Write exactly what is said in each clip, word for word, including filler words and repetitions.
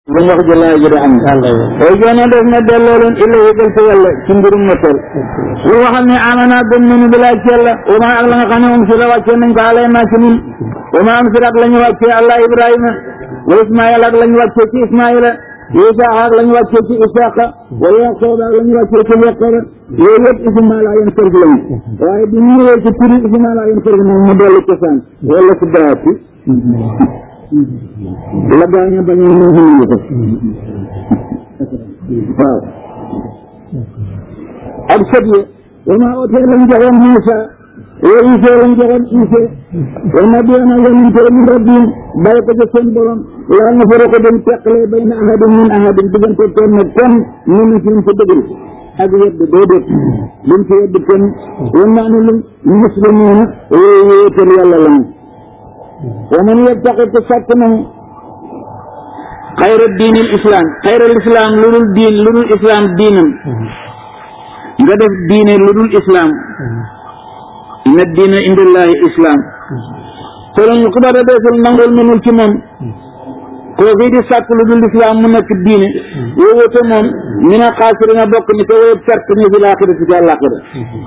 gën wax jëlaay ji da am way joona def na delloo leen illa yëgal fa yàlla ci mbirum noppal lu waxal ne amana gëm nañu bilaa ci yàlla wa ma ak la nga xam ne um si la wàccee nañ ko alay naa ci ñun wa ma am si ak la ñu wàccee allah ibrahima wa ismail ak la ñu wàccee ci ismaila isa ak la ñu wàccee ci isaqa wa yaqoob ak la ñu wàccee ci yaqooba yooyu yëpp isma laa yéen sërf lañu waaye bi ñu ñëwee ci turi isma laa yéen sërf moom mu dellu cosaan wala si daati la gaaña bañoo ñu xamuñu ko waaw ak sët yi wa maa ootee lañ joxoon Muusa wa Isa lañ joxoon Isa wa nabiyana yonente min rabbihim bàyyi ko ca seen borom laa nga fara ko dem teqale bayna ahadin min ahadin diggante kenn nag kenn ñu ne fi mu fa dëgëri ak yedd déedéet luñ ci yedd kenn wa naanu lu muslimuuna wéetal yàlla lañu wa man yabtaqi te sàkk nañu xayra diinil islam xayral islam lu dul diin lu dul islam diinam nga def diine lu dul islam inna diina indallahi islam falan yuqbala deesul nangul mënul ci moom koo fii di sàkk lu dul islam mu nekk diine woowu te moom ñu ne xaasirina bokk ni te wooyu perte ni fi laaxira si ci àllaaxira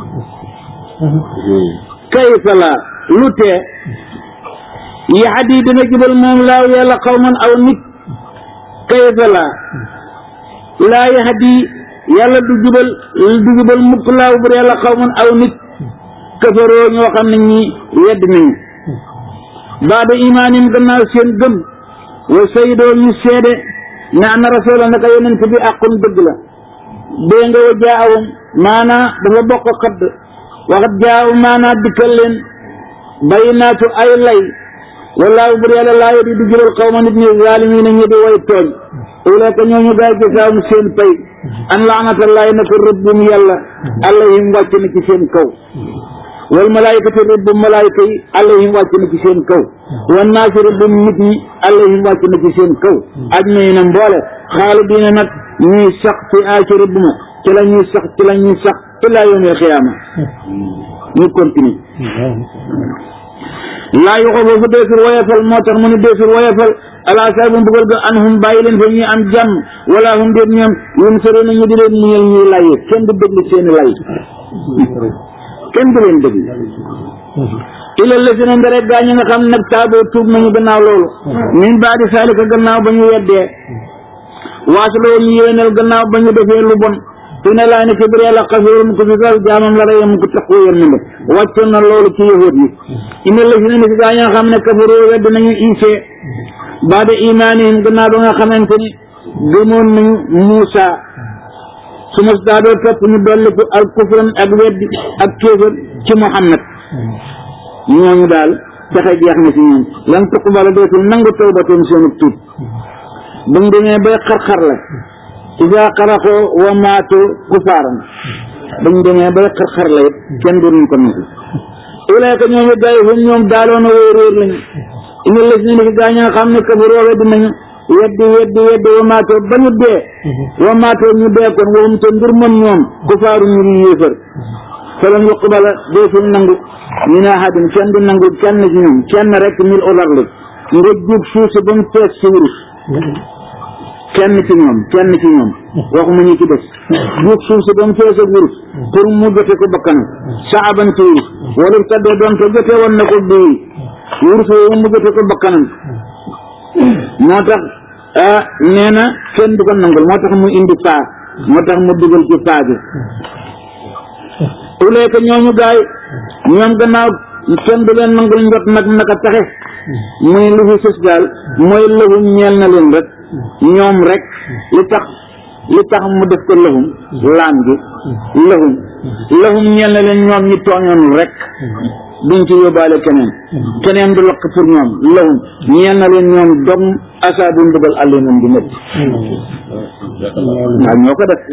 kayfa la lu tee yahdi dina jubal moom laaw yàlla xawman aw nit kayfa la laa yahdi yàlla du jubal du jubal mukk laaw bu yàlla xawman aw nit kafaroo ñoo xam ne ñi wedd nañu baada imaanim gannaaw seen gëm wa sayidoo ñu seede ne ana rasula naka yonent bi aqun dëgg la dee nga wa jaawum maanaa dafa bokk xadd waxat jaaw maanaa dikkal leen bayinaatu ay lay wallaahu bur yàlla laa yedi du jubal xawma nit ñi zaalimiina ñi di way tooñ ulaaka ñooñu gaay gisaawum seen pay an laanatallahi na ko rëbbum yàlla alayhim wàcc na ci seen kaw wal malaayikati rëbbum malaayika yi alayhim wàcc na ci seen kaw wan naasi rëbbum nit ñi alayhim wàcc na ci seen kaw ajmaina mboole xaalidiina nag ñuy sax ci aa ci rëbbuma ci la ñuy sax ci la ñuy sax ilaa yawmil xiyaama ñu continue laa yu xobo fu deesul woyofal moo tax mu ne deesul woyofal alaasaa bu mbugal ga an hum bàyyi leen fa ñuy am jàmm wala hum déet ñoom yun sore na ñu di leen muñal ñuy laye kenn du déglu seeni lay kenn du leen déglu ilal la si na ndere gaa ñi nga xam nag taaboo tuub nañu gannaaw loolu min baadi saalika gannaaw ba ñu weddee waasuloo ñu yéenal gannaaw ba ñu defee lu bon fi ne laa ne ci biir yàlla xafiirun ku fi sal jaamam la reyam ku taxoo yërmande wàccoon na loolu ci yahud yi ina la si ne si gaa ñi nga xam ne kafaroo wedd nañu Isa baada imaanihim gannaaw ba nga xamante ni gëmoon nañu Muusa su ma daadoo topp ñu dolli ko al kufran ak weddi ak kéefër ci Muhammad ñooñu daal pexe jeex na ci ñoom lan tuqbala dootul nangu tawbatoom seenu tuub ba mu demee bay xar-xar la isa xaraxoo wa maatu kufaaran ba ñu demee bay xar-xar la it kenn duruñ ko nangu ulaayka ñooñu gaay hum ñoom daaloona wooy réer lañu ina la si ne fi gaa ñi nga xam ne kafaroo weddi nañu weddi weddi weddi wa maatoo ba ñu dee wa maatoo ñu dee kon waxum te mbir moom ñoom kufaaru ñu ngi yéefar falan yuqbala deesul nangu min ahadin kenn du nangu kenn ci ñoom kenn rek mil olar li nga jub suuf si ba mu fees si wurus kenn ci ñoom kenn ci ñoom waxuma ñu ci des jub suuf si ba mu fees ak wurus pour mu jote ko bakkanam saaban ci wurus wala taddee doon ko jote woon na ko bii wurus woowu mu jote ko bakkanam moo tax ah nee na kenn du ko nangul moo tax mu indi paa moo tax mu dugal ci paa bi uleeka ñooñu gaay ñoom gannaaw kenn du leen nangul njot nag naka taxe muy lu fi sus daal mooy lëhum ñeel na leen rek ñoom rek li tax li tax mu def ko lëhum laam gi lëhum lëhum ñeel na leen ñoom ñi tooñoon rek duñ ci yóbbaale keneen keneen du lokk pour ñoom lëhum ñeel na leen ñoom dom asaabu mbugal àllimum di métti waaw ñoo ko def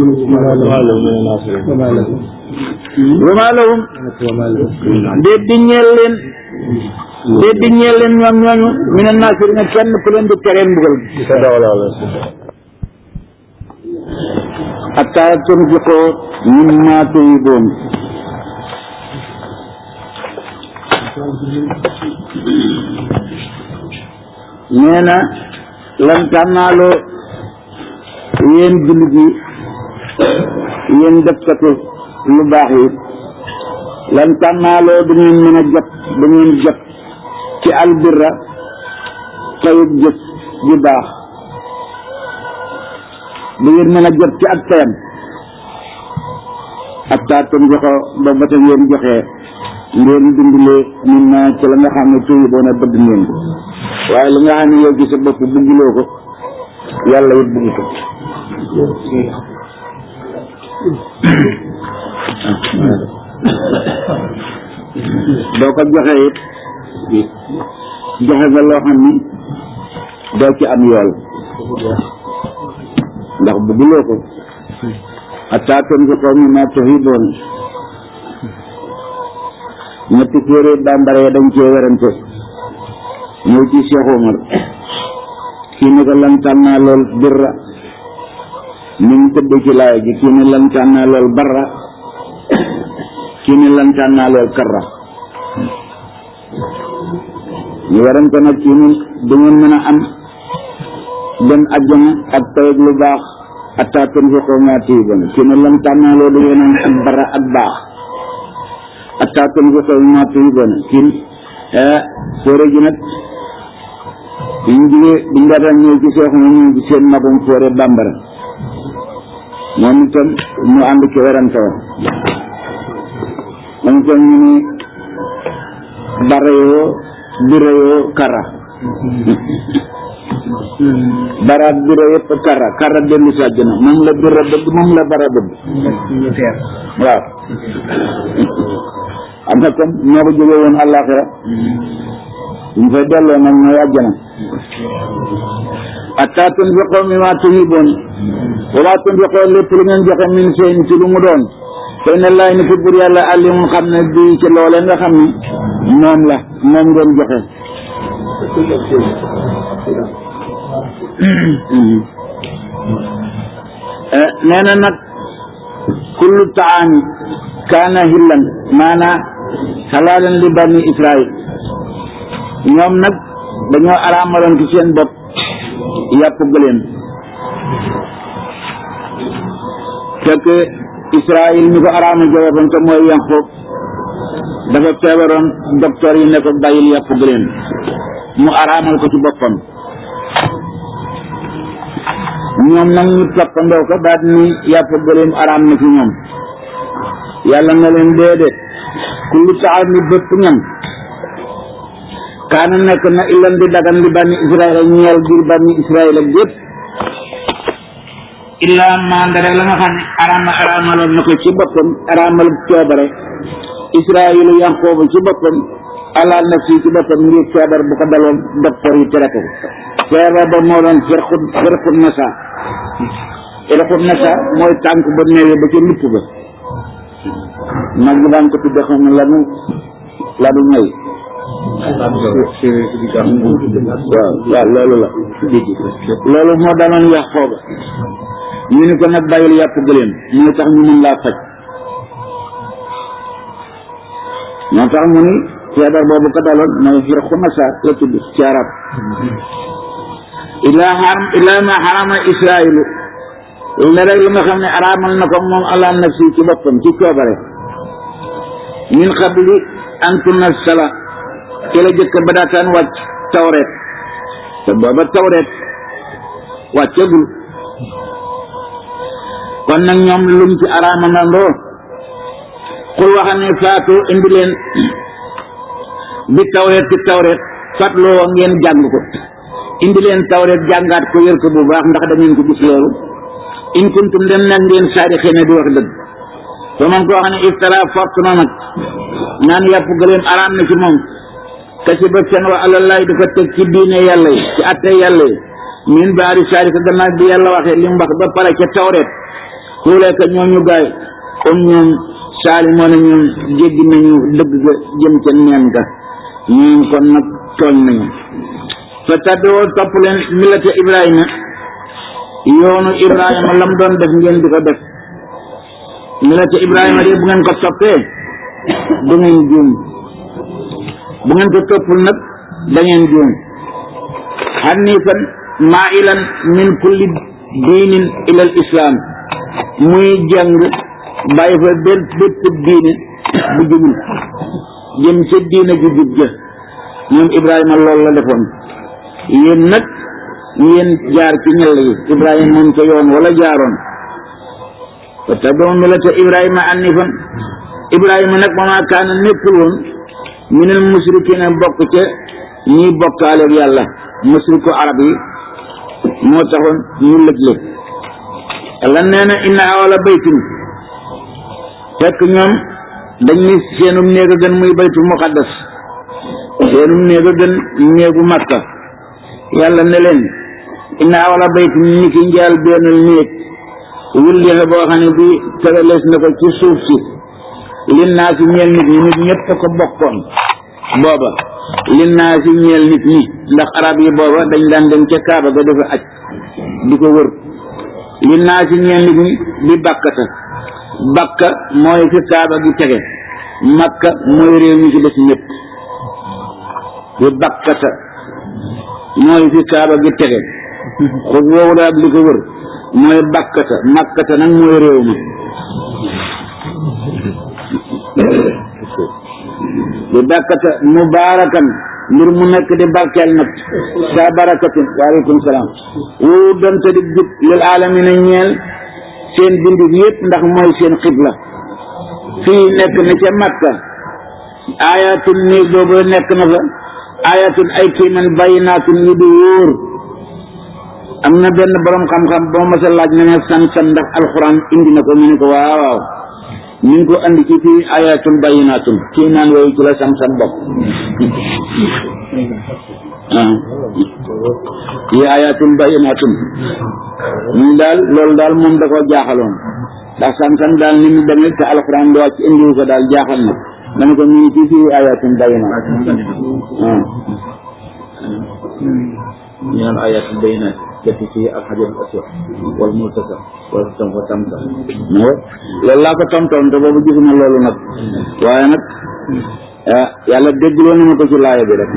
wama lahum déet di ñeel leen déet di ñeel leen ñoom ñooñu mina naasirina kenn ku leen di teree mbugal hattaa tunfiqu mimmaa tuhibbuun nee na lan tànnaaloo yéen jullit yi yéen defkatu lu baax yi lan tànnaaloo du ngeen mën a jot du ngeen jot ci albirra tayub jëf ju baax du ngeen mën a jot ci ak tayam ak taatam joxo ba ba ta ngeen joxee ngeen dimbalee min na ci la nga xam ne tuuti doon a bëgg ngeen ko waaye li nga xam ne yow ci sa bopp bëgguloo ko yàlla it bëgg ko doo ko joxee it joxe nga loo xam ni doo ci am yool ndax bëgguloo ko hatta tunfiqu mimma tuhibbuun ñetti téere bambara yi dañ cee werante ñëw ci Cheikh Omar kii ne ko lan tànnaa lool birra ni mu tëdd ci laay ji kii ne lan tànnaa lool barra kii ne lan tànnaa lool karra ñu werante nag kii ni du ngeen mën a am dem àjjana ak tayeg lu baax hatta tunfiqu mimma tuhibbuun kii ne lan tànnaa lool du ngeen am ak barra ak baax hatta tunfiqu mimma tuhibbuun kii fóore ji nag biñ jugee biñ daataan ñëw ci seexu ma ñëw ci seen magum fóore bambara moom itam ñu ànd ci werante wa moom itam ñu ne bara yoo bira yoo kara bara bira yëpp kara kara dellu si àjjana moom la bira bëgg moom la bara bëgg waaw am na comme ñoo ko jógee woon àllaaxira ñu fay delloo nag mooy àjjana hatta tunfiqu mimma tuhibbuun wa maa tunfiqu lépp lu ngeen joxe min shay'in ci lu mu doon fa inna Allaaha ni ko bur yàlla alimun xam ne bii ci loolee nga xam ne moom la moom ngeen joxe nee na nag kullu taami kaana hillan maanaa halaalan li bani Israil ñoom nag dañoo araamaloon ci seen bopp yàpp gëléem fekk Israil ñu ko araamal ci boppam te mooy Yanqoob dafa feebaroon docteur yi ne ko bàyyil yàpp gëléem mu araamal ko ci boppam ñoom nag ñu toppandoo ko daal ni yàpp gëléem araam na ci ñoom yàlla na leen déedéet kullu taami bépp ñam kaana nekk na illan di dagan li bani Israël ñeel biir bani Israël ak yëpp illa mandare la nga xam ne araama araamaloon na ko ci boppam araamal coobare Israël Yanqooba ci boppam ala nafsi ci boppam ngir feebar bu ko daloon docteur yi tere ko feebar ba moo doon firqut firqut nasa firqut nasa mooy tànk ba neewee ba ca lupp ba mag ñi daan ko tudde xam ne lanu lanu ñëw waaw waaw loolu la loolu moo danoon Yanqooba ñu ni ko nag bàyyil yàpp gëléem mooy tax ñu mën laa faj moo tax mu ni feebar boobu ko daloon mooy firqu nasa la tudd ci arab ilaa xaram ilaa ma xarama Israilu la rek lu nga xam ne araamal na ko moom ala nafsi ci boppam ci coobare min qabli an tunazzala ci la jëkk ba daataan wàcc tawreet te booba tawreet wàccegul kon nag ñoom lum ci araama na ndoo xul waxam ne faatu indi leen bi tawreet ci tawreet fatloo ngeen jàng ko indi leen tawreet jàngaat ko yër ko bu baax ndax da ngeen ko gis loolu in kuntum dem nag ngeen saadi xëy na di wax dëgg te man koo xam ne iftara fort na nag naan yàpp gëléem araam na ci moom kasi ba fen wa alallaay di ko teg ci diine yàlla yi ci atte yàlla yi min baari saari ko gannaaw bi yàlla waxee li mu wax ba pare ca tawreet xuulee ka ñooñu gaay comme ñoom saali moo ne ñoom jéggi nañu dëgg ga jëm ca neen ga ñoom kon nag tooñ nañu fa taddoo topp leen millata Ibrahima yoonu Ibrahima lam doon def ngeen di ko def millata Ibrahima de bu ngeen ko toppee du ngeen juum bu ngeen ko toppul nag da ngeen juum xanifan mailan min kulli diinin ila al islam muy jàng bàyyi fa benn bépp diine bu jubul jëm ca diine ju jub ja ñoom Ibrahima loolu la defoon yéen nag yéen jaar ci ñell yi Ibrahima moom ca yoon wala jaaroon wa tabi'u millata Ibrahima hanifan Ibrahima nag ma kaana nekkul woon minal musrikiina bokk ca ñiy bokkaale ak yàlla musriku arab yi moo taxoon ñu lëj-lëj yàlla nee na inna awwala baytin fekk ñoom dañ ni seenum néeg a gën muy baytul muqaddas seenum néeg a gën néegu Makka yàlla ne leen inna awwala baytin ni ki njaal bennal néeg wulliha boo xam ne bi tegalees na ko ci suuf si lin naa si ñeel nit ñi nit ñëpp ko bokkoon booba lin naa si ñeel nit ñi ndax arab yi booba dañ daan dem ca Kaaba ga dafa aj di ko wër lin naa si ñeel nit ñi bi bakkata bakka mooy fi Kaaba gi tege Makka mooy réew mi ci des ñëpp bi bakkata mooy fi Kaaba gi tege xos woowu daal li ko wër mooy bakkata makkata nag mooy réew mi bi bakkata mubaarakan mbir mu nekk di barkeel nag sa barakatin waaleykum salaam woo donte di jub lil aalamiina ñeel seen bindif yëpp ndax mooy seen xibla fii nekk na ca Makka ayatun néeg boobu nekk na fa ayatun ay kiiman bayyinaatun yu di wóor am na benn borom xam-xam boo ma sa laaj na ne san-san ndax alxuraan indi na ko mu ne ko waaw waaw ñu ngi ko andi ci fii ayatun bayyinaatun kii naan yooyu ci la san-san bokk ah fii ayatun bayyinaatun ñu daal loolu daal moom da koo jaaxaloon ndax san-san daal ni mu demee te alxuraan di wàcc indiwu ko daal jaaxal na dama ko ñu ngi ci fii ayatun bayyinaatun ah ñu naan ayatun bayyinaatun jëtti ci alxajar aswad wal multasa wala tam fa tamsa loolu laa ko tontoon te boobu gisuma loolu nag waaye nag ah yàlla déggloo na ma ko ci laaya bi rek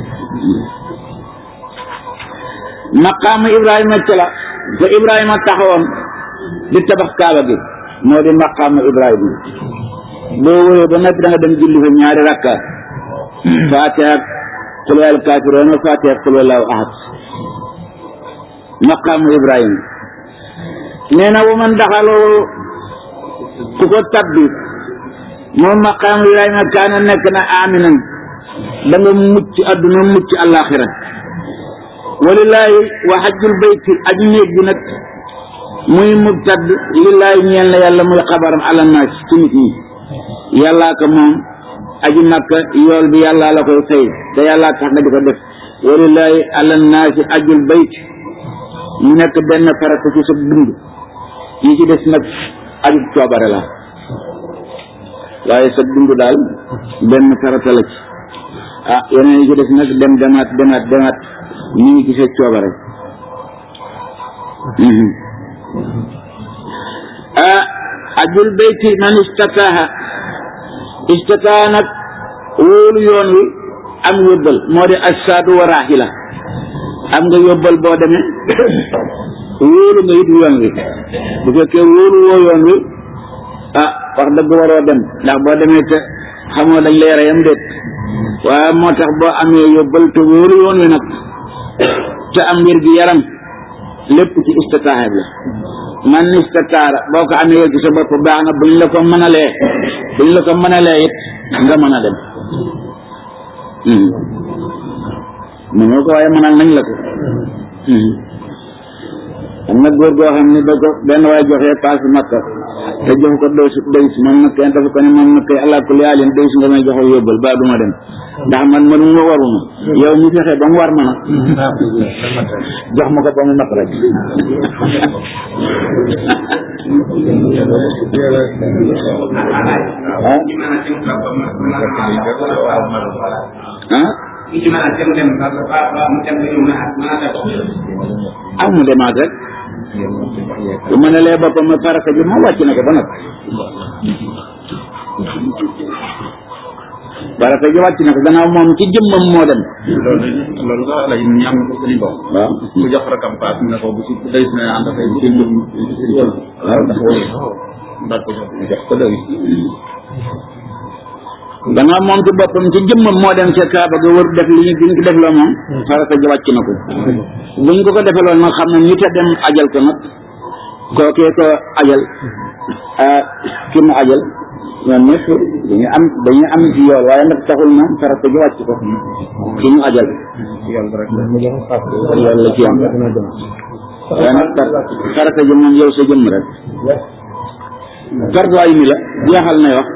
maqaama Ibrahima ci la te Ibrahima taxawoon di tabax kaaba gi moo di maqaama Ibrahima boo wëree ba nag da nga dem julli fa ñaari rakka faatiha ak qul yaa ayyuhal kaafiruun faatiha ak qul huwallaahu ahad maqaamu Ibrahima nee na wa man daxaloo ku ko tabbi moom maqaamu Ibrahima kaana nekk na aminan da nga mucc adduna mucc àllaaxira walillaahi wa hajjul bayti aji néeg bi nag muy mubtad lillaahi ñeel na yàlla muy xabaram ala naas ci nit ñi yàllaa ko moom aji makka yool bi yàllaa la koy fay te yàllaa tax nga di ko def walillaahi ala naasi hajjul bayti mu nekk benn farata ci sa dund yi ci des nag aju coobare la waaye sa dund daal benn farata la ci ah yeneen yi ci des nag dem demaat demaat demaat ñu ngi ci sa coobare ah ajul bayti man istataaha istataaha nag wóolu yoon wi am yóbbal moo di assaadu wa raahila am nga yóbbal boo demee wóolu nga it yoon wi bu fekkee wóolu woo yoon wi ah wax dëgg waroo dem ndax boo demee te xamoo dañ lay reyam déet waaye moo tax boo amee yóbbal te wóolu yoon wi nag te am wér gi yaram lépp ci istitaaxa bi la man istitaara boo ko amee yow ci sa bopp baax na buñ la ko mënalee buñ la ko mënalee it nga mën a dem mënoo ko waaye mënal nañ la ko am na góor goo xam ne da ko benn waaye joxee paas Makka te jox ko doy su doy si moom nag kenn dafa ko ne moom nag kay allah kulli haalin doy si nga may joxoo yóbbal ba duma dem ndax man man nga waruma yow ñu fexe ba mu war ma nag jox ma ko ba mu mat rek ah ah mu demaat rek bu ma ne lee boppam ma farata bi ma wàcc na ko ba nag farata ji wàcc na ko gannaaw moom ci jëmmam moo dem. loolu loolu sax la ñu am ko suñu bopp. waaw mu jox rakam paas mu ne ko bu ci day si ne ànd ak ay bu ci jëm waaw dafa wóor ndax ko jox jox ko doy. gannaaw moom ci boppam ci jëmmam moo dem ca Kaaba ga wër def li ñu li ñu ko def loo moom farata ji wàcc na ko buñ ko ko defaloon nag xam ne nit a dem ajal ko nag kookee ko ajal ki mu ajal ñoom ñëpp dañu am dañu am ci yool waaye nag taxul na farata ji wàcc ko ki mu ajal yool rek yool la ci am waaye nag farata ji moom yow sa jëmm rek fardu ay mi la jeexal na wax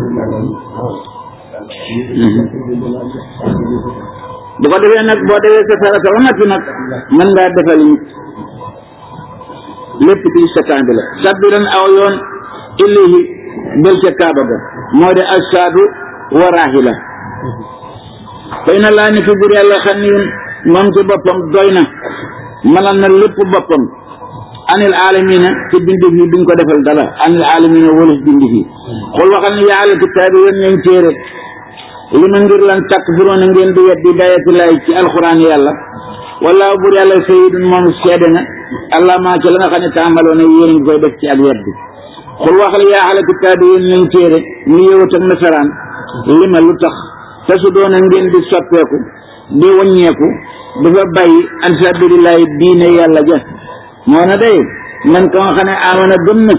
bu ko defee nag boo defee sa farata ba noppi nag mën ngaa defal lépp ci setaan bi la sabbiran aw yoon ilayhi bel ca Kaaba ga moo de assaadu wa rahila fay na laa ni fi bur yàlla xam ni moom ci boppam doy na mënal na lépp boppam anil alamina ci bindif yi duñ ko defal dara anil alamina wolus bindif yi xul waxal ni yaa ala kitaabi yéen ñañ téere li ma ngir lan takk furoona ngeen di wet di dayatilaay ci alxuraan yàlla wala bur yàlla sayidun moom seede na allah maa ca la nga xam ne tàmbaloo ne yéen ngi koy def ci ak wet bi xul waxal yaa ala kitaabi yéen ñañ téere ñu yëwat ak nasaraan li ma lu tax te su doona ngeen di soppeeku di waññeeku dafa bàyyi an sabilillahi diine yàlla ja moo na day man ka nga xam ne amana gëm na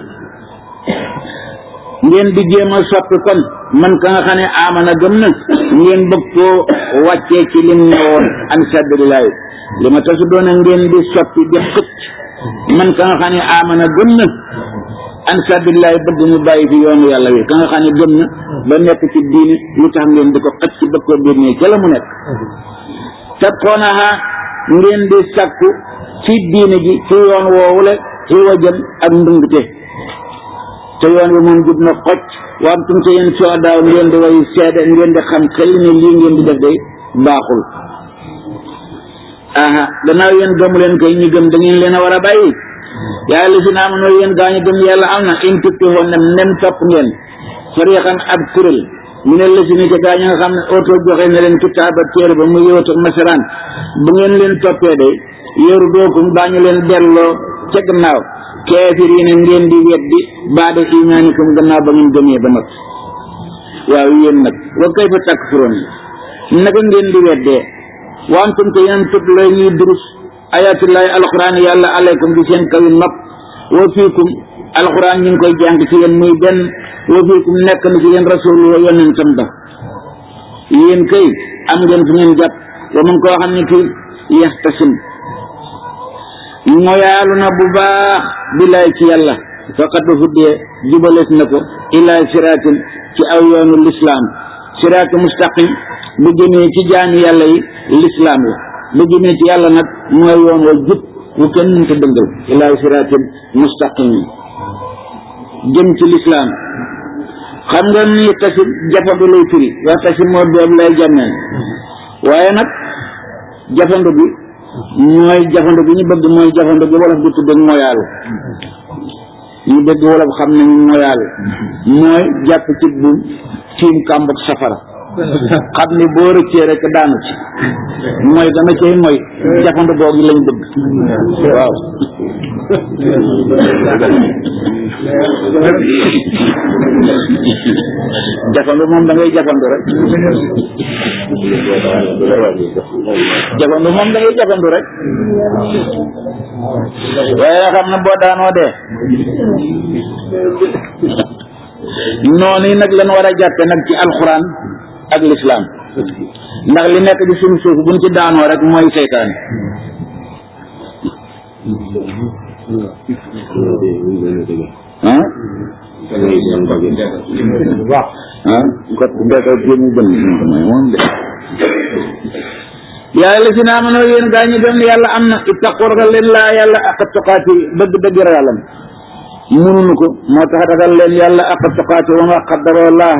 ngeen di jéem a soppi kon man ka nga xam ne amana gëm na ngeen bëgg koo wàccee ci lim ne woon an sabilillahi li ma tasu doona ngeen di soppi di xëcc man ka nga xam ne amana gëm na an sabilillahi bëgg mu bàyyi fi yoonu yàlla wi ka nga xam ne gëm na ba nekk ci diine lu tax ngeen di ko xëcc ci bëgg koo biir ne ca la mu nekk tabxoonaha ngeen di sakku ci diine ji ci yoon woowule ci wajan ak ndungte te yoon wi moom jub na xocc waam tum te yéen soo daaw ngeen di way seede ngeen di xam xel ne lii ngeen di def day baaxul aha gannaaw yéen gëmu leen koy ñi gëm da ngeen leen a war a bàyyi yaa li si naa am noo yéen gaa ñu gëm yàlla am na in tukki woon nem nem topp ngeen fariqan ab kuréel ñu ne lësi ni ca gaa ñi nga xam ne oto joxe ne leen kitaaba téere ba mu yëwat ak nasaraan bu ngeen leen toppee day yoru dookum daañu leen delloo ca gannaaw keefir yi ne ngeen di weddi baada imaanikum gannaaw ba ngeen gëmee ba noppi waaw yéen nag wa kayfa takfuroon naka ngeen di weddee wa antum te yéen tut la ñuy durus ayatullahi alquran yàlla alaykum di seen kawi nopp wa fiikum alquran ñu ngi koy jàng ci yéen muy benn wa fiikum nekk na ci yéen rasul wa yonentam ba yéen kay am ngeen fi ngeen jàpp wa man koo xam ne kii yaxtasim moyaalu na bu baax billaay ci yàlla faqad huddee jubalees na ko ila siraatin ci aw yoonu lislaam siraatu mustaqim bu jëmee ci jaami yàlla yi lislaam la bu jëmee ci yàlla nag mooy yoon wa jub wu kenn mënta dëngal ila siraatin mustaqim jëm ci lislaam xam nga ni tasim jafandu lay firi wax tasim moo doob lay jàmmeen waaye nag jafandu bi mooy jafandu bi ñu bëgg mooy jafandu bi wolof di tudde moyaalu ñu bëgg wolof xam nañ moyaalu mooy jàpp ci buum tiim kàmbug safara xam ni boo rëccee rek daanu ci mooy dama cay mooy jafandu boobu lañ bëgg waaw jafandu moom da ngay jafandu rek jafandu moom da ngay jafandu rek waaye xam na boo daanoo dee noonu nag lañ war a jàppe nag ci alxuraan ak lislaam ndax li nekk ci suñu suuf buñ ci daanoo rek mooy seytaane ah waaw ah kot ndeka jému gën mooy moom de yàlla si naa mënoo yéen gaa ñi gëm ne yàlla am na ittaqu ragal leen laa yàlla ak tuqaati dëgg dëgg ragalam mënuñu ko moo tax ragal leen yàlla ak tuqaati wa ma qaddaroo laa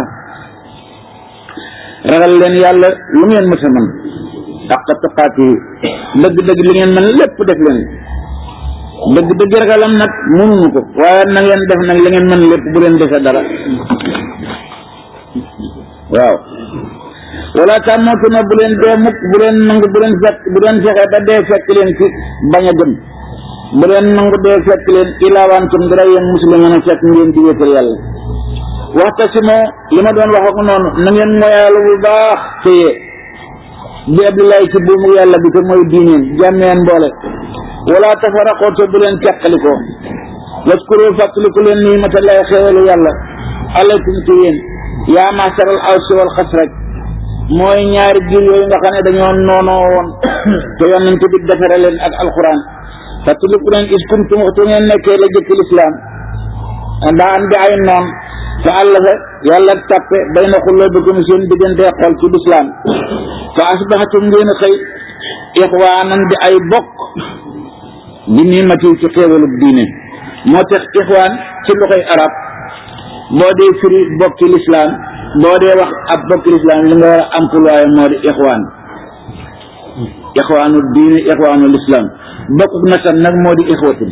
ragal leen yàlla lu ngeen mës a mën ak tuqaati dëgg dëgg li ngeen mën lépp def leen dëgg dëgg ragalam nag mënuñu ko waaye na ngeen def nag li ngeen mën lépp bu leen defe dara waaw wala tàmmootuna bu leen dee mukk bu leen nangu bu leen fekk bu leen fexe ba dee fekk leen ci bañ a gëm bu leen nangu dee fekk leen ilaa wa antum dara yéen muslimoon a fekk ngeen di wéetal yàlla waxta si moo li ma doon wax ak noonu na ngeen moyaalu bu baax téye bi abdillahi ci buumu yàlla bi te mooy diineen jàmmeen mboole wala tafaraqoo te bu leen teqalikoo waskuru fàttaliku leen ni'matallahi xéewalu yàlla alaykum ci yéen yaa masaral awsi wal xasraj mooy ñaari giir yooyu nga xam ne dañoo noonoo woon te yonent bi defare leen ak alquran fàttaliku leen is kuntum waxtu ngeen nekkee la jëkk lislaam daa am di ay noon fa àllafa yàlla tàppe bayna quluubikum seen diggante xol ci lislaam fa asbahatum ngeen xëy ixwaanan di ay bokk bi ni'mati ci xéewalu diine moo tax ixwaan ci loxoy arab boo dee firi bokki lislaam boo dee wax ab bokki lislaam li nga war a employé moo di ixwaan ixwaanu diine ixwaanu lislaam bokk nasab nag moo di ixwatin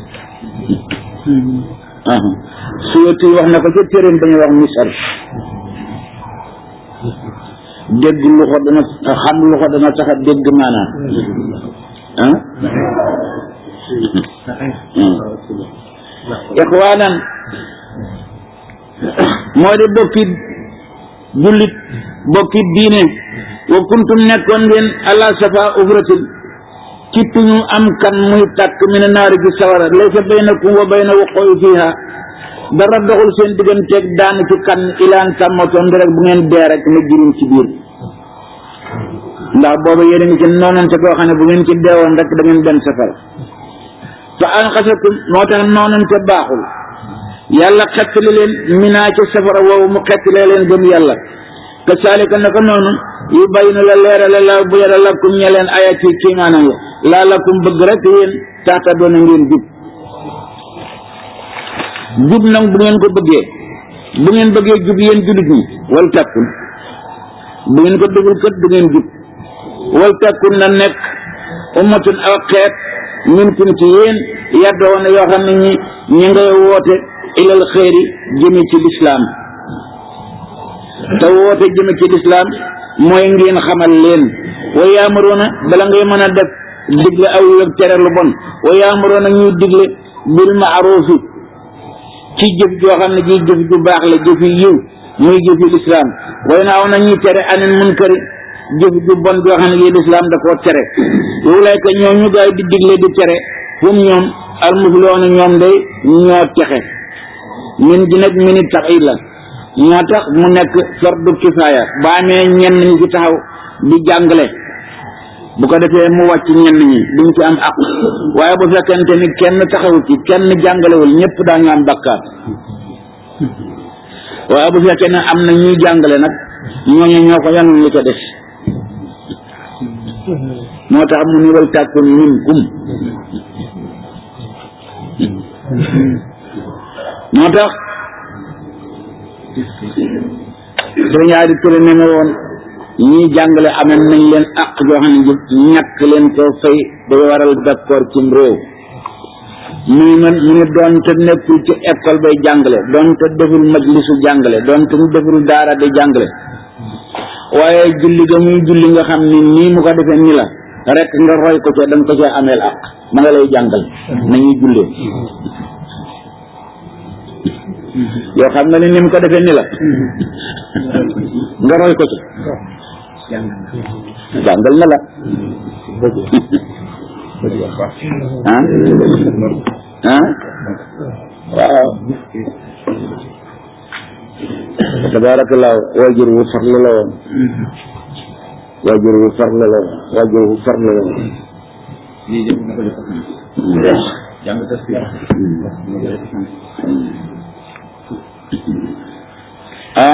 suyoti wax na ko ca téeréem ba ñuy wax misar dégg lu ko dana xam lu ko dana tax a dégg maanaam ah ixwaanan moo di bokki jullit bokki diine wa kuntum nekkoon ngeen ala safa ufratin ci tuñu am kan muy tàkk mina naari ci sawara laysa baynakum wa bayna wuqu'i fiha dara doxul seen digganteeg daan ci kan ilaan tàmmatoon di rek bu ngeen dee rek na jirim ci biir ndax booba yéen a ngi ci noonante koo xam ne bu ngeen ci deewoon rek da ngeen benn safara fa anqasakum moo tax noonante baaxul yàlla xettali leen minaa ci safara woowu mu xettalee leen gëm yàlla ka saalika naka noonu yu bayinu la leerale la bu yàlla lakum ñe leen ayati kiimaanam ya laa lakum bëgg rek yéen taxta doona ngeen jub jub nag bu ngeen ko bëggee bu ngeen bëggee jub yéen jullit ñi wal takkun bu ngeen ko dégul kat du ngeen jub wal takkun na nekk ummatun aw xeet minkum ci yéen yaddoona yoo xam ne ñi ñi ngay woote ilal xeeri jëme ci lislaam te woote jëme ci lislaam mooy ngeen xamal leen wa yaamuroona bala ngay mën a def digle aw yu tere lu bon wa yaamuroona ñuy digle bil maaruufi ci jëf joo xam ne ji jëf ju baax la jëfi yiw muy jëfi lislaam way na aw na ñuy tere anil munkari jëf ju bon joo xam ne ji lislaam da koo tere wulayka ñoo ñu gaay di digle di tere hum ñoom almuflihoona ñoom day ñoo texe min ji nag minit tax it la ñoo tax mu nekk fardu kifaaya ba amee ñenn ñi ci taxaw di jàngale bu ko defee mu wàcc ñenn ñi duñ ci am ak waaye bu fekkente ni kenn taxawu ci kenn jàngalewul ñëpp daañu am bakkaat waaye bu fekkee ne am na ñuy jàngale nag ñooñu ñoo ko yanul li ko def moo tax mu ni wal takun minkum moo tax dañu di tere ne ma woon ñii jàngale amee nañ leen àq joo xam ne ñàkk leen ko fay day waral d'accord cim réew muy man mu ne doonte nekkul ci école bay jàngale doonte deful majlisu jàngale doonte mu deful daara di jàngale waaye julli ga muy julli nga xam ni nii mu ko defee ni la rek nga roy ko ca da nga ko ca ameel àq ma nga lay jàngal nañuy jullee yow xam nga ni ni mu ko defee ni la nga roy ko ca jàngal na la ah ah waaw tabarakallah waajur wu farlu la woon waajur wu farlu la woon waajur wu farlu la woon ah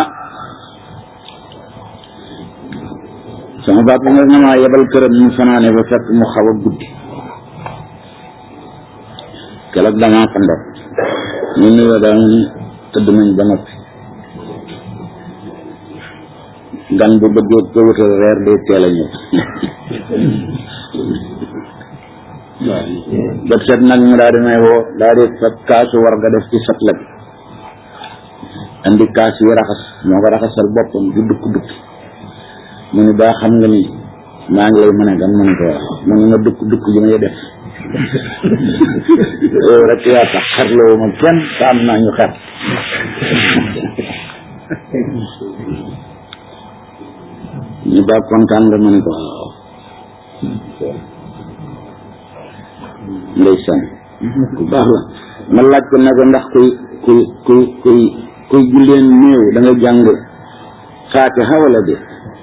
sama baat bi nga na maa yebal këram mu fanaane ba fekk mu xaw a guddi keroog damaa fa ndox ñu nuyoo daa mu ni tëdd nañ ba noppi gan bu bëggee ko wutal reer day teel a ñëw bët set nag mu daal di may woo daal di fab kaasu war nga def ci sat la bi andi kaas yi raxas moo ko raxasal boppam di dukk dukki mu ne daa xam nga ni maa ngi lay mën a gan mu ne ko wax mu ne nga dukk dukk ji may def yow rek yaa tax xarloo ma kenn te am naa ñu xar ñu daa kontaan nga mu ne ko waaw ndeysaan ku baax la ma laaj ko ne ko ndax kuy kuy kuy kuy kuy julleen néew da nga jàng Faatiha wala de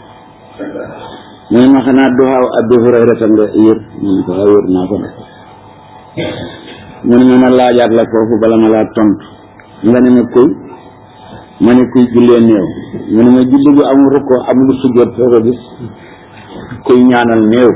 mu ne ma xanaa duhaaw Abu Hurayrata nga yër mu ne ko waaw yër naa ko de mu ne ma ma laajaat la foofu bala ma laa tontu nga ne ma kuy ma ne kuy jullee néew mu ne ma julli bu amul rukkoo amul sujjóot foo ko gis kuy ñaanal néew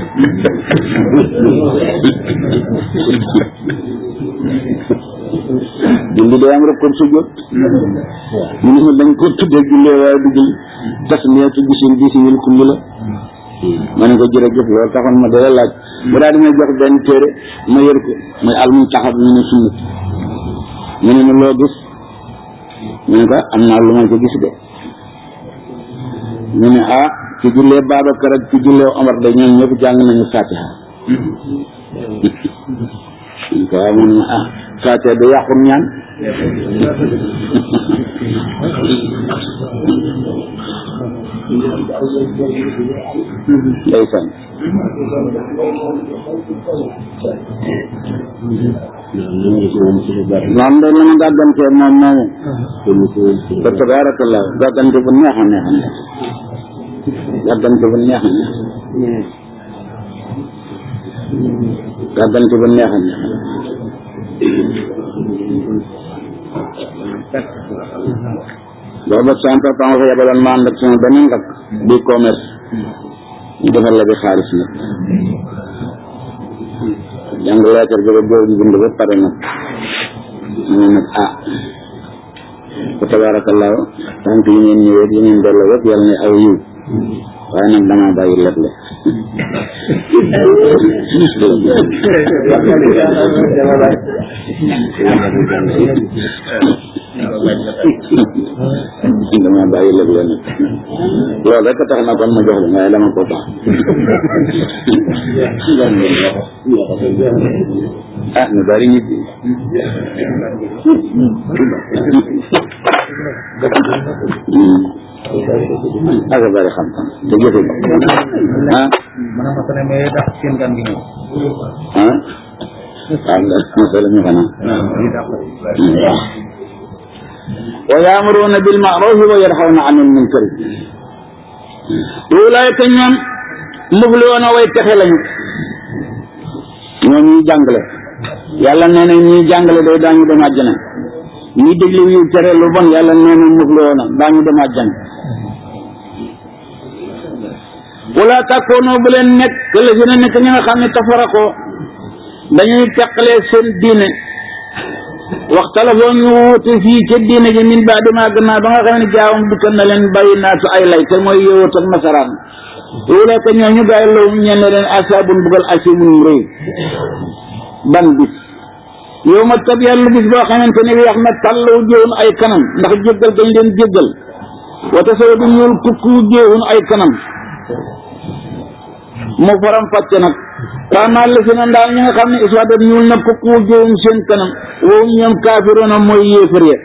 julli day am rukkoo sujjóot mu ne ma dañ ko tuddee jullee waaye du julli tasmiyatu bisin bisimil kulli la ma ne ko jërëjëf loolu taxoon ma dala laaj bu daal dina jox benn téere ma yër ko muy al-Muntaxab ñu ne sunna mu ne ma loo gis mu ne ko am naa lu ma ko gis de mu ne ah ci jullee Babacar ak ci jullee Omar de ñoom ñëpp jàng nañu Fatiha mu ne ko waaw mu ne ma ah Fatiha da yàqum ñaan ndeysaan noonu de la ma gàggantee moom moomu fa tabarakallah gàggante bu neex a neex a neex gàggante bu neex a neex gàggante bu neex a neex booba sama papa ma fa yebaloon ma ànd ak sama beneen rak bi commerce ñu defal la bi xaalis nag jàng leetar bi ba góor gi bind ba pare nag mu ne nag ah fa tabarakallahu tànk yi ngeen ñëwee yi ngeen delloo yëpp yàlla ne aw yiw waaye nag damaa bàyyi lépp la dama bàyyi lépp la nag loolu rek tax na kon ma jox la waaye dama ko tax ah ñu bari nit aka bari xam-xam te jëfe ah mana masala me dak seen gan gi ñëw ah waaw nga masala mi xanaa wa ya'muruna bil ma'ruf wa yanhawna 'anil munkar ulaa'ika ñoom muflihuuna way texe lañu ñoo ñuy jàngale yàlla nee na ñuy jàngale day daañu dem àjjana ñuy déglu yu tere lu bon yàlla nee na muflihuuna daañu dem àjjana wala takkoonu bu leen nekk la si ne nekk ñi nga xam ne tafaraqoo dañuy teqalee seen diine waxtalafoo ñu wuute fii ca diine ji min baadi maa gannaaw ba nga xam ne jaawam dukkan na leen bàyyi naatu ay lay te mooy yowut ak nasaraan wulaaka ñoo ñu gaay law ñeen ne leen asaabun bugal asimun rëy ban bis yow ma tab yàlla bis boo xamante ne weex na tàllaw jéewun ay kanam ndax jéggal dañ leen jéggal wata saw du ñuul kukku jéewun ay kanam mu faram fàcce nag xamaa la si na ndaal ñi nga xam ne iswadat ñuul na kukku jéewun seen kanam woowu ñoom kaafiroona mooy yéefar ya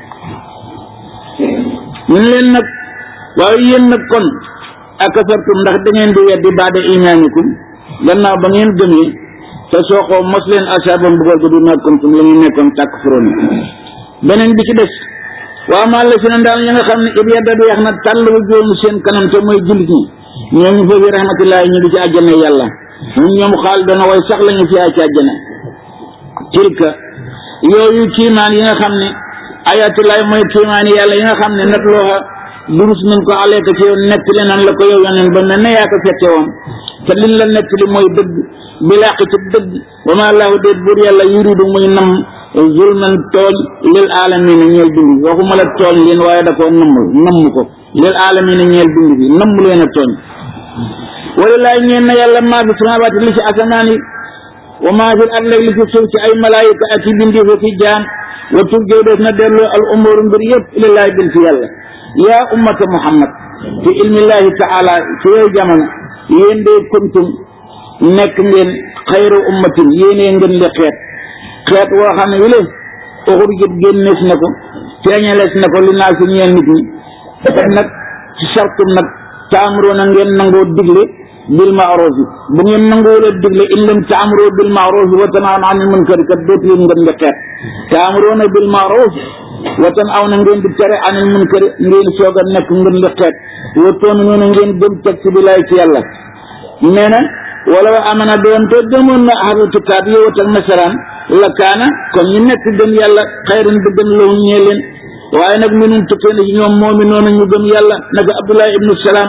ñun leen nag waaye yéen nag kon akafartum ndax da ngeen di weddi baada imaanikum gannaaw ba ngeen gëmee te soo ko mos leen asaaban bugal ko du nekkoon tum la ñu nekkoon tàkk furoon beneen bi ci des waa maa la si na ndaal ñi nga xam ne it yadda du yax na tàll wu jóom seen kanam te mooy jullit ñi ñooñu fa fi rahmatullahi ñu ngi ci àjjana yàlla ñun ñoom xaal dana way sax lañu fi ay ci àjjana tilka yooyu kiimaan yi nga xam ne ayatullahi mooy kiimaan yi yàlla yi nga xam ne nat looxa durus nañ ko aleeka ci yow nettali nan la ko yow yoneen ba mel ne yaa ko fekke woon te liñ la nettali mooy dëgg bilaq ci dëgg wa ma lahu déet buur yàlla yuridu muy nam zulman tooñ lil alamina ñeel dund bi waxuma la tooñ leen waaye da koo nammul namm ko lil alamina ñeel dund bi namm leen a tooñ walilaay ñeen na yàlla maa fi samaawaati li ci asamaan yi wa maa fi al li ci suuf ci ay malaayika ak i bindi fa fi jaam wa turjoo def na delloo al umuru mbir yëpp ilallaay bin fi yàlla yaa ummata muhammad fi ilmillahi taala ci yooyu jamono yéen de kuntum nekk ngeen xayru ummatin yéenee ngeen di xeet xeet woo xam ne wi leen uxrijat génnees na ko feeñalees na ko li naa si ñeen nit ñi def nag ci sartum nag taamuroona ngeen nangoo digle bil ma'ruf bu ngeen nangoo la digle in lam taamuroo bil ma'ruf wa tanhawna anil munkar kat dootu leen ngeen di xeet taamuroona bil ma'ruf wa tanhawna ngeen di tere anil munkar ngeen soog a nekk ngeen di xeet wa tu'minuuna ngeen gëm teg ci billaay ci yàlla nee na wala wa amana doon te gëmoon na ahlul kitaab yow ak nasaraan la kaana kon ñu nekk gëm yàlla xayran bi gën lahum ñee leen waaye nag minum tukkee na ci ñoom moomi noonu ñu gëm yàlla naka Abdullah ibnu Salaam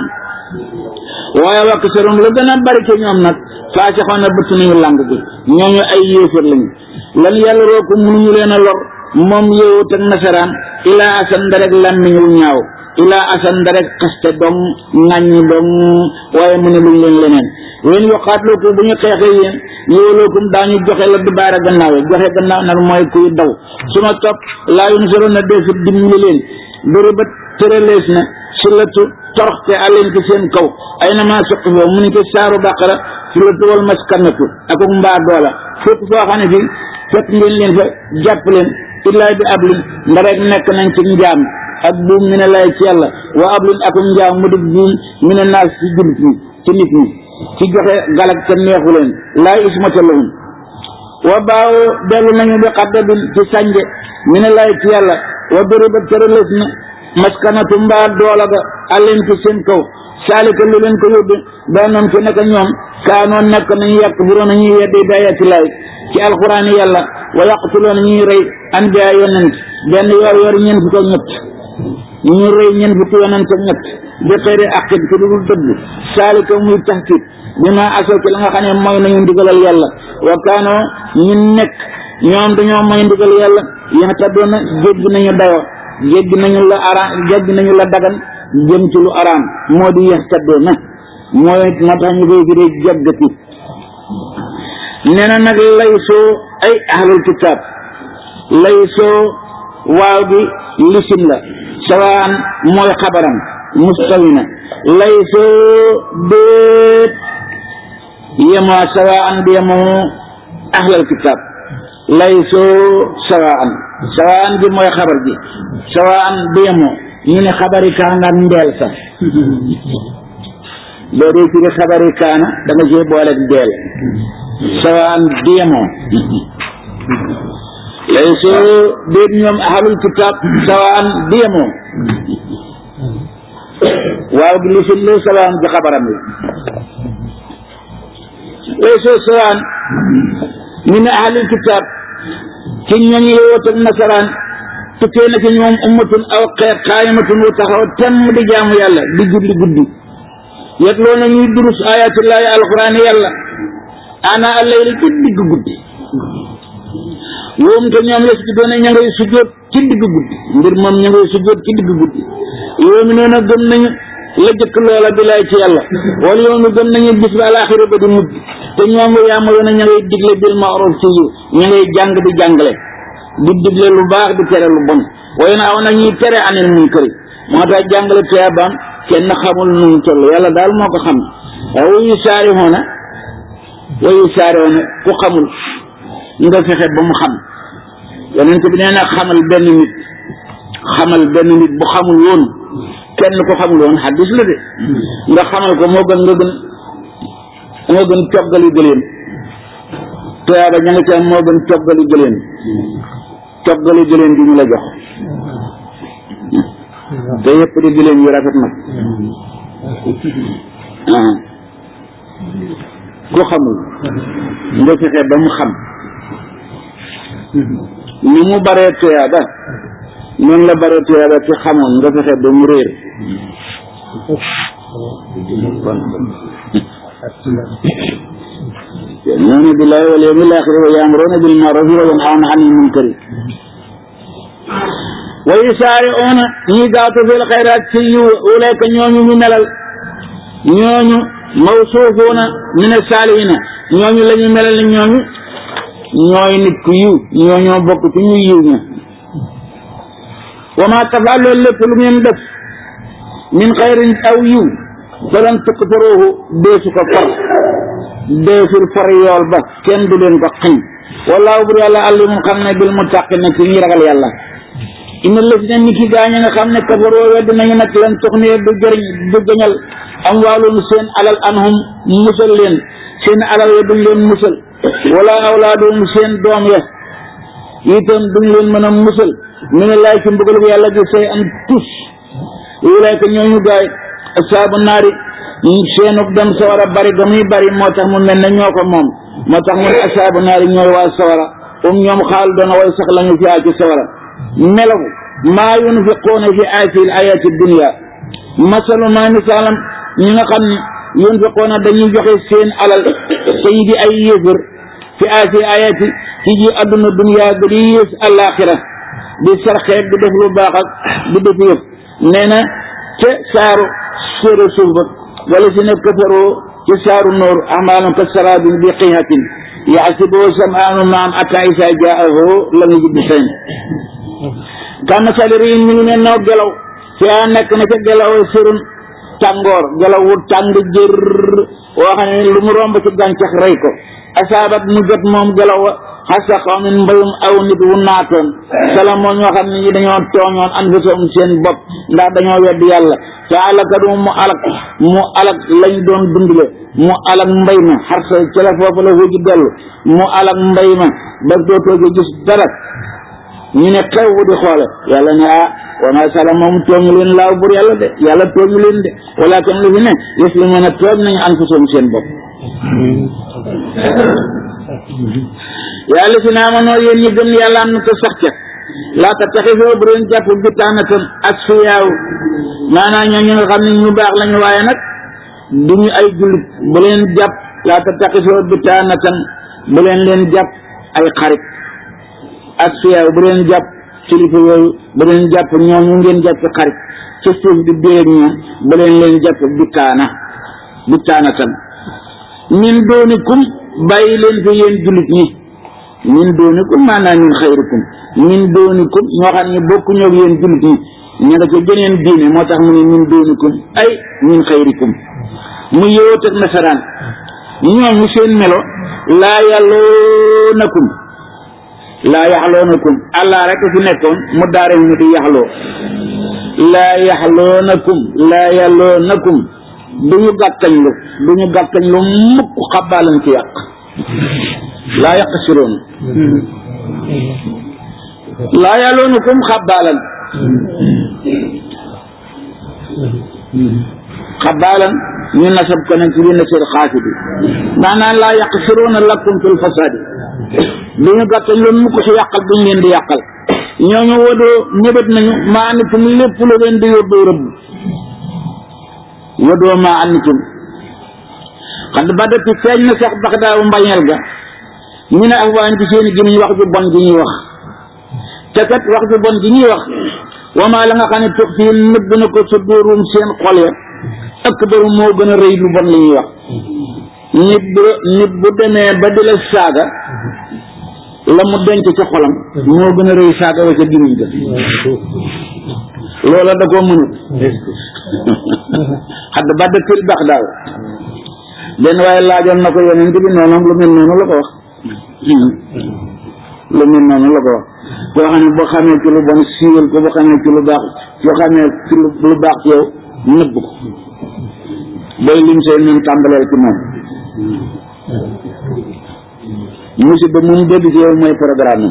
waaye wakk serom la gën a bari ci ñoom nag faasixoon na bëtt nañu làng bi ñooñu ay yéefar lañu lan yàlla roo ko mënuñu leen a lor moom yow ak nasaraan ilaa asan ndarek làmmiñ wu ñaaw ilaa asan ndarek xaste dong ŋàññ dong waaye mën a luñ leen leneen wen yoqaatloo ko bu ñu xeexee yéen yowlookum daañu joxe la dubaara gannaaw joxe gannaaw nag mooy kuy daw su ma topp laa yun soro na defi dimbali leen bëri ba tëralees na silatu toroxte aleen ci seen kaw ay na maa suqi foo mu ni ko saaru baqara silatu wal maskanatu akuk mbaa doola fépp foo xam ne fi fekk ngeen leen fa jàpp leen illaay bi ablin ndarek nekk nañ ci njaam ak buum mi ne lay ci yàlla wa ablin akum njaam mu dig buum mi ne naas ci jullit ñi ci nit ñi ci joxe galak te neexu leen laay ismata lahum wa baaw dellu nañu bi xaddabin ci sànje mi ne lay ci yàlla wa duriba tëralës na maskanatu mbaa doola ga alleen ci seen kaw saalika lu leen ko yóbbe daanoon ci naka ñoom kaanoon nekk nañu yàq buroon a ñuy weddi dayati laay ci alquran yàlla wa yaqtuloon ñuy rey anbiya yonent benn yor yor ñeen fukk ak ñett ñu rey ñeen fukk yonent ak ñett bi xëyri aqit ci dudul dëgg saalika muy taxkit bi ma asoo ci la nga xam ne mooy nañu ndigalal yàlla wa kaanoo ñu nekk ñoom dañoo mooy ndigal yàlla yaxta doona jéggi nañu dayoo jéggi nañu la araam jéggi nañu la dagan jëm ci lu araam moo di yaxta doona mooy moo tax ñu koy firee jaggati nee na nag lay soo ay ahlul kitaab lay soo waaw gi lisim la sawaan mooy xabaram mustawina lay soo déet yemoo sawaan bi yemoo ahlul kitaab lay soo sawaan sawaan bi mooy xabar bi sawaan bi yemoo ñu ne xabari kaana ak ndeel sax boo dee firi xabari kaana da nga cee boole ndeel sawaan bi yemoo lay soo déet ñoom ahlul kitaab sawaan bi yemoo waaw gi li si lay sawaan bi xabaram la lay soo sawaan ñu ne ahlul kitaab ci ñoom yowat ak nasaraan tukkee na ci ñoom ummatun aw xeet xaayimatun wu taxaw temm di jaamu yàlla di julli guddi yet loo na ñuy durus ayatullahi alquran yàlla ana allayli ci digg guddi woom te ñoom les ci doone ña ngay sujjóot ci digg guddi mbir moom ña ngay sujjóot ci digg guddi yow mi noonu gëm nañu la jëkk loola bilaay ci yàlla wala yow mi gëm nañu bis ba alaxira ba di mujj te ñoom yaa ma yoon a ña ngay digle bil ma'ruf ci yiw ña ngay jàng di jàngale di digle lu baax di tere lu bon waaye na aw na ñuy tere anil munkar moo tax jàngale tuyaabam kenn xamul nu mu toll yàlla daal moo ko xam waaye wayu saari hoona wayu saari hoona ku xamul nga fexe ba mu xam yonent bi nee na xamal benn nit xamal benn nit bu xamul woon kenn ko xamul woon xaddis la de nga xamal ko moo gën nga gën moo gën coggali gëléem tuyaaba ña nga ci am moo gën coggali gëléem coggali gëléem bi ñu la jox te yëpp di gëléem yu rafet nag ku xamul nga fexe ba mu xam ni mu baree tuyaaba noonu la baree tuyaaba ci xamoon nga fexe ba mu réer yu'minuuna billaahi wal yawmil aaxiri wa ya'muruuna bil ma'ruufi wa yanhawna anil munkari wa yusaari'uuna ñuy gaawtu fil xayraat ci yiw ulaa'ika ñooñu ñu melal ñooñu mawsuufuuna mina saalihiina ñooñu la ñu melal ni ñooñu ñooy nit ku yiw ñooñoo bokk ci ñu yiw ña wa maa taf'alu lépp lu ngeen def min xayrin aw yiw falan tuqtaruhu deesu ko far deesul far yool ba kenn du leen ko xañ wallaahu bur yàlla alimun xam ne bil muttaqina ci ñi ragal yàlla inna lasina ni ki gaañ nga xam ne kafaroo wedd nañu nag lan toxnee du jëriñ du gañal am waalum seen alal anhum musal leen seen alal ya duñ leen musal wala awlaadum seen doom ya itam duñ leen mën a musal mi ne laay ci mbugal bu yàlla gi say am tus wulayka ñooñu gaay asaabu naari seenuk dem sawara bari ga muy bari moo tax mu mel ne ñoo ko moom moo tax mu ne asaabu naari ñooy waa sawara um ñoom xaal doona way sax lañu fi ci sawara melaw maa yunfiquuna fi asil ayati dunia masalu maa misaalam ñi nga xam ne yunfiquuna dañuy joxe seen alal te yi di ay yéefër fi asil ayati ci ji adduna dunia ga di yées alaxira di sarxeeg di def lu baax ak di def yëf nee na ca saaru séeré suuf ba wala si ne kafaroo ci saaru noor amaalum ka sarabin bi qihatin yaasibuhu samaanu maam ata isa jaahu la nga jibbi sañ gànn salir yi ñu ngi ne naw gelaw fi a nekk na ca gelaw sërun tàngoor gelaw wu tàng jër woo xam ne lu mu romb ci gàncax rey ko asaabat mu jot moom gelaw wa xasa xawmin mbayum aw nit wu naatoon sala moo ñoo xam ne ñi dañoo tooñoon anfusahum seen bopp ndax dañoo wedd yàlla te alakadu mu alak mu alak lañ doon dundle mu alak mbay ma xarsa ci la foofu la fu ji dellu mu alak mbay ma ba dootoo ko gis dara ñu ne xew bu di xoole yàlla ne ah wa ma sala moom tooñu leen laaw bur yàlla de yàlla tooñu leen de walakin lu fi ne yes li mën a tooñ nañu anfusahum seen bopp yàlla si naa ma noo yéen ñi gëm yàlla am na ko sax ca laata taxifoo bu leen jàpp bitaanatan ak siyaaw maanaam ñoo ñu nga xam ne ñu baax lañu waaye nag duñu ay jullit bu leen jàpp laata taxifoo bitaanatan bu leen leen jàpp ay xarit ak siyaaw bu leen jàpp kilifa yooyu bu leen jàpp ñooñu ngeen jàpp xarit ca suuf di béeg ñoom bu leen leen jàpp bitaana bitaanatan min doonikum bàyyi leen fi yéen jullit ñi min doonikum maanaam min xayrikum min doonikum ñoo xam ne bokkuñoo ak yéen jullit ñi ña nga ca geneen diine moo tax mu ne min doonikum ay min xayrikum mu yowat ak nasaraan ñoom ñu seen melo laa yàlloonakum laa yaxloonakum allah rek fi nekkoon mu daare ñu di yaxloo laa yaxloonakum laa yàlloonakum duñu gàttañ lu duñu gàttañ lu mukk xabaalan ci yàq laa yàq siroon laa yàlloonakum xabaalan xabaalan ñu nasab ko nañ ci li nasir xaasi bi maanaam laa yàq siroona lakum fil fasaadi duñu gàttañ lu mukk ci yàqal duñu leen di yàqal ñooñu wodoo ñëbët nañu maa nitum lépp lu leen di yóbbu rëbb wodoo maa annitum xad badati feeñ na sax bax daaw mbañeel ga ñu ne afwaan ci seeni gémmiñ wax ju bon ji ñuy wax te kat wax ju bon ji ñuy wax wamaa la nga xam ne tux fii nëbb na ko sa dóorum seen xol ya akbaru moo gën a rëy lu bon li ñuy wax nit bu nit bu demee ba di la saaga la mu denc ca xolam moo gën a rëy saaga wa ca gémmiñ ga loola da koo mënut xadd baddatil bax daaw benn waaye laajoon na ko yonent bi noonu lu mel noonu la ko wax lu mel noonu la ko wax boo xam ne boo xamee ci lu bon siiwal ko boo xamee ci lu baax boo xamee ci lu baax ci yow nëbb ko booy lim seen ñun tàmbaleel ci moom musiba moom dégg ci yow mooy programme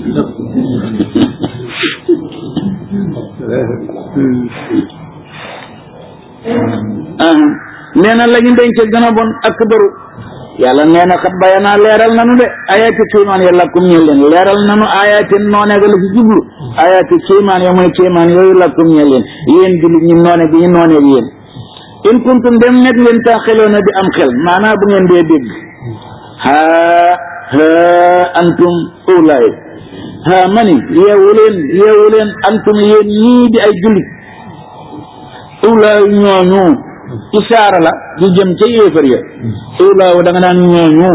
am nee na la ñu denc gën a bon ak baru yàlla nee na xat bayanaa leeral nanu de ayaati kéemaan ya lakkum ñeel leen leeral nanu ayaati noone ga la ci jublu ayaati kéemaan ya mooy kéemaan yooyu lakkum ñeel leen yéen jullit ñi noone bi ñu noone bi yéen in kuntum dem nekk leen tax xeloona di am xel maanaam bu ngeen dee dégg haa haa antum ulaay haa mani yeewu leen yeewu leen antum yéen ñii di ay jullit ulaay ñooñu isaara la di jëm ca yéefar ya ulaaw da nga naan ñooñu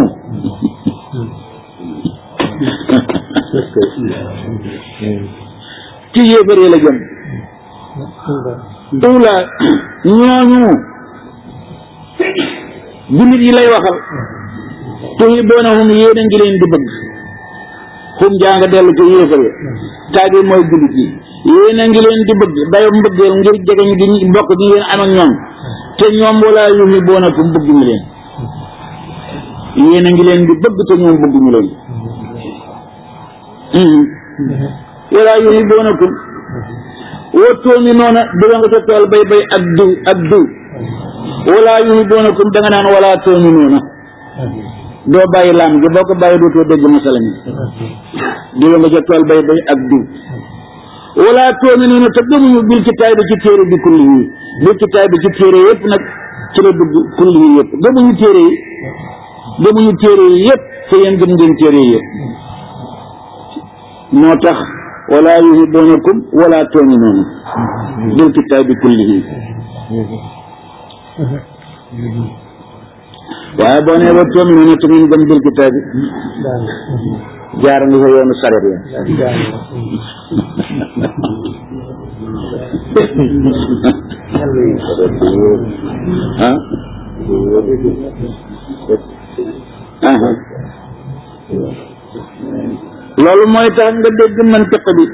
ci yéefar ya la jëm ula ñooñu jullit yi lay waxal tuhibbuunahum yéen a ngi leen di bëgg xum jaa nga dellu ci yéefare taagi mooy jullit yi yéen a ngi leen di bëgg dayo mbëggeel ngir jegeñ gi mbokk gi ngeen am ak ñoom te ñoom wala yuhibbuunakum bëgg ñu leen yéen a ngi leen di bëgg te ñoom bëgg ñu leen wala yuhibbuunakum wa tu'minuuna dëgg nga ca tool bay bay ak diw ak diw wala yuhibbuunakum da nga naan wala tu'minuuna doo bàyyi laam gi boo ko bàyyi dootoo dégg masala mi dëgg nga ca tool bay bay ak diw wala tu'minuuna te gëmuñu bil kitaabi ci téere bi kulli yi bil kitaabi ci téere yëpp nag ci la dugg kulli yi yëpp gëmuñu téere yi gëmuñu téere yi yëpp te yéen gëm ngeen téere yi yëpp moo tax wala yuhibbuunakum wala tu'minuuna bil kitaabi kullihi waaye boo nee ba tu'minuuna te ngeen gëm bil kitaabi jaar nga sa yoonu sareet ya ah loolu mooy tax nga dégg mantiq bi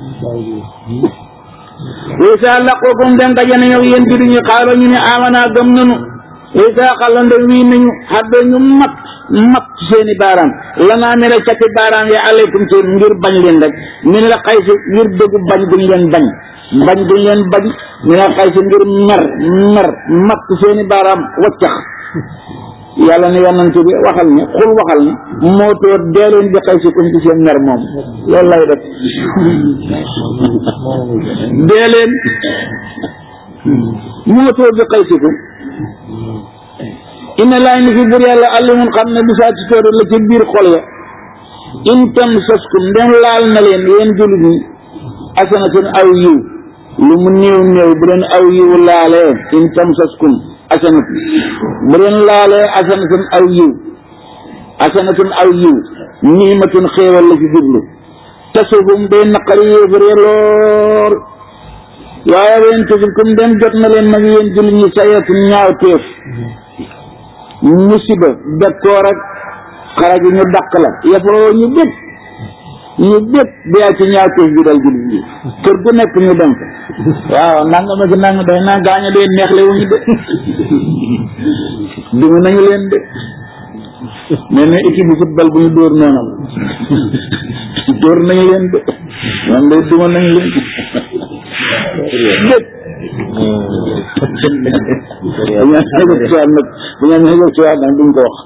isa laqukum den daje nañu yéen di ñu xaalo ñu ne amana gëm nañu isa xalande wii nañu xadda ñu mat mat seeni baaraam lanaa mi la cati baaraam ya aleykum ci ngir bañ leen rek mi ne la xay si ngir dëggu bañ guñ leen bañ bañ guñ leen bañ mi ne la xay si ngir mer mer mat seeni baaraam waccax yàlla ne yonent bi waxal ne xul waxal ne moo toor dee leen bi xay si kum ci seen mer moom loolu lay def dee leen moo toor bi xay si kum inna laa ni fi bur yàlla alimun xam ne bisaa ci tóor la ci biir xol ya in tamsaskum ndem laal na leen yéen jullit ñi asanatun aw yiw lu mu néew néew bu leen aw yiw laalee in tamsaskum asanatun bu leen laalee asanatun aw yiw asanatun aw yiw niimatun xéewal la ci jublu tasubum day naqari yéefare lool waaye ween tasubkum ndem jot na leen nag yéen jullit ñi sayatun ñaaw téef musiba bekkoor ak xara gi ñu dàq la yafoo ñu bég ñu bég biyaa ci ñaaw téef bi dal jullit ñi kër gu nekk ñu dem fa waaw nanga ma gi nanga day naa gaañu leen neexle wu ñu de duma nañu leen de mais ne équipe bu football bu ñu dóor noonu dóor nañu leen de man de duma nañu leen dég bu ñaan négocier nag bu ñaan négocier nag duñ ko wax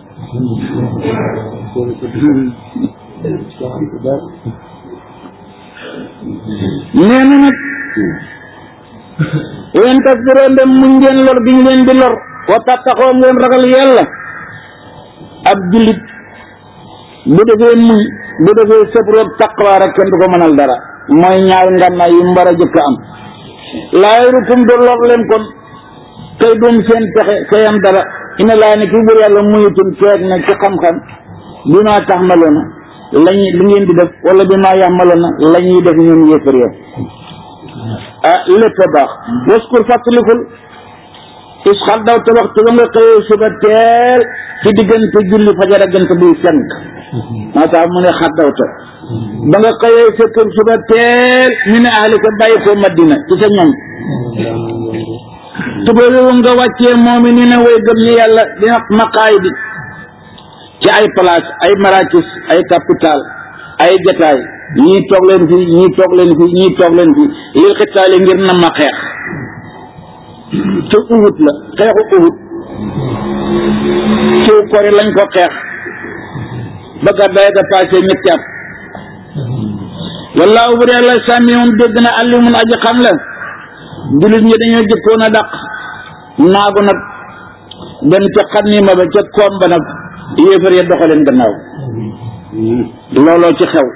nee na nag yéen tasbiroo ndem muñ ngeen lor bi ñu leen di lor wa tattaxoo ngeen ragal yàlla ab jullit bu defee muñ bu defee sabroog taqwa rek kenn du ko mënal dara mooy ñaari ngànnaay yu mbar a jëkk am laayirukum do lor leen kon kay doom seen pexe kayam dara ina laa ne kii bur yàlla muyutun feeg na ci xam-xam bi maa tax maloona lañu li ngeen di def wala bi maa yax maloona la ñuy def ñoom yéefar ya ah lépp a baax waskur fàttalikul is xal daw te waxtu ba nga xëyee suba teel ci diggante julli fajar ak jant buy fenk moo tax mu ne xat daw te ba nga xëyee sa kër suba teel mi ne ahlika bàyyi ko Madina ci sa ñoom tubaab nga wàccee moom i ni ne way gëm ñi yàlla dina maqaay bi ci ay place ay marakis ay capital ay jataay ñii toog leen fi ñii toog leen fi ñii toog leen fi lil xitaali ngir na ma xeex ci Uhud la xeexu Uhud ciw kori lañ ko xeex ba gàddaay ga passé ñetti at wallaahu bu dee la samiun dégg na alimun aji xam la jullit ñi dañoo jëkkoon a dàq naagu nag dem ca xanima ba ca koom ba nag yéefar ya doxaleen gannaaw looloo ci xew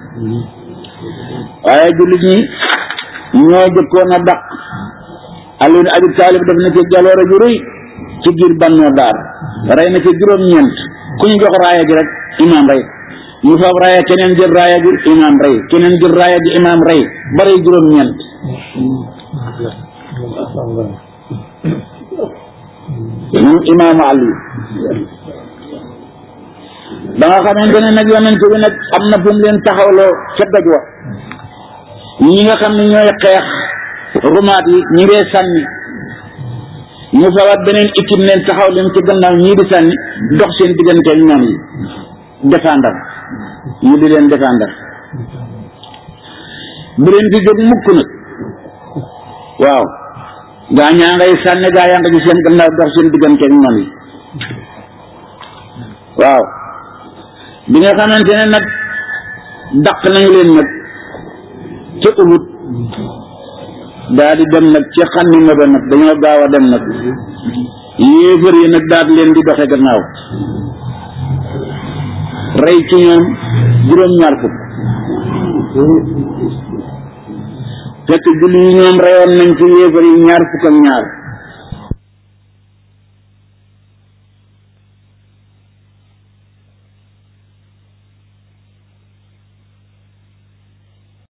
waaye jullit ñi ñoo jëkkoon a dàq Ali ibn Abi Talib def na ci jaloore ju rëy ci biir Banu Daar rey na ci juróom-ñeent ku ñu jox raaya gi rek imaam rey ñu fab raaya keneen jël raaya gi imaam rey keneen jël raaya gi imaam rey ba rey juróom-ñeent moom imaamu Ali ba nga xamante ne nag yonent bi nag am na fu mu leen taxawloo ca doj wa ñi nga xam ne ñooy xeex rumaat yi ñi ngee sànni mu fawaat beneen équipe leen taxaw leen ci gannaaw ñii di sànni dox seen digganteel noon yi défendre ñu di leen défendre bu leen fi jóg mukk nag waaw gaa ñaa ngay sànni gaa yaa nga ci seen gannaaw dox seen digganteel noon yi waaw bi nga xamante ne nag daq nañu leen nag ca Uhud daa di dem nag ca xanni ma ba nag dañoo gaaw a dem nag yéefar yi nag daal leen di doxe gannaaw rey ci ñoom juróom-ñaar fukk fekk julli yi ñoom reyoon nañ ci yéefar yi ñaar fukk ak ñaar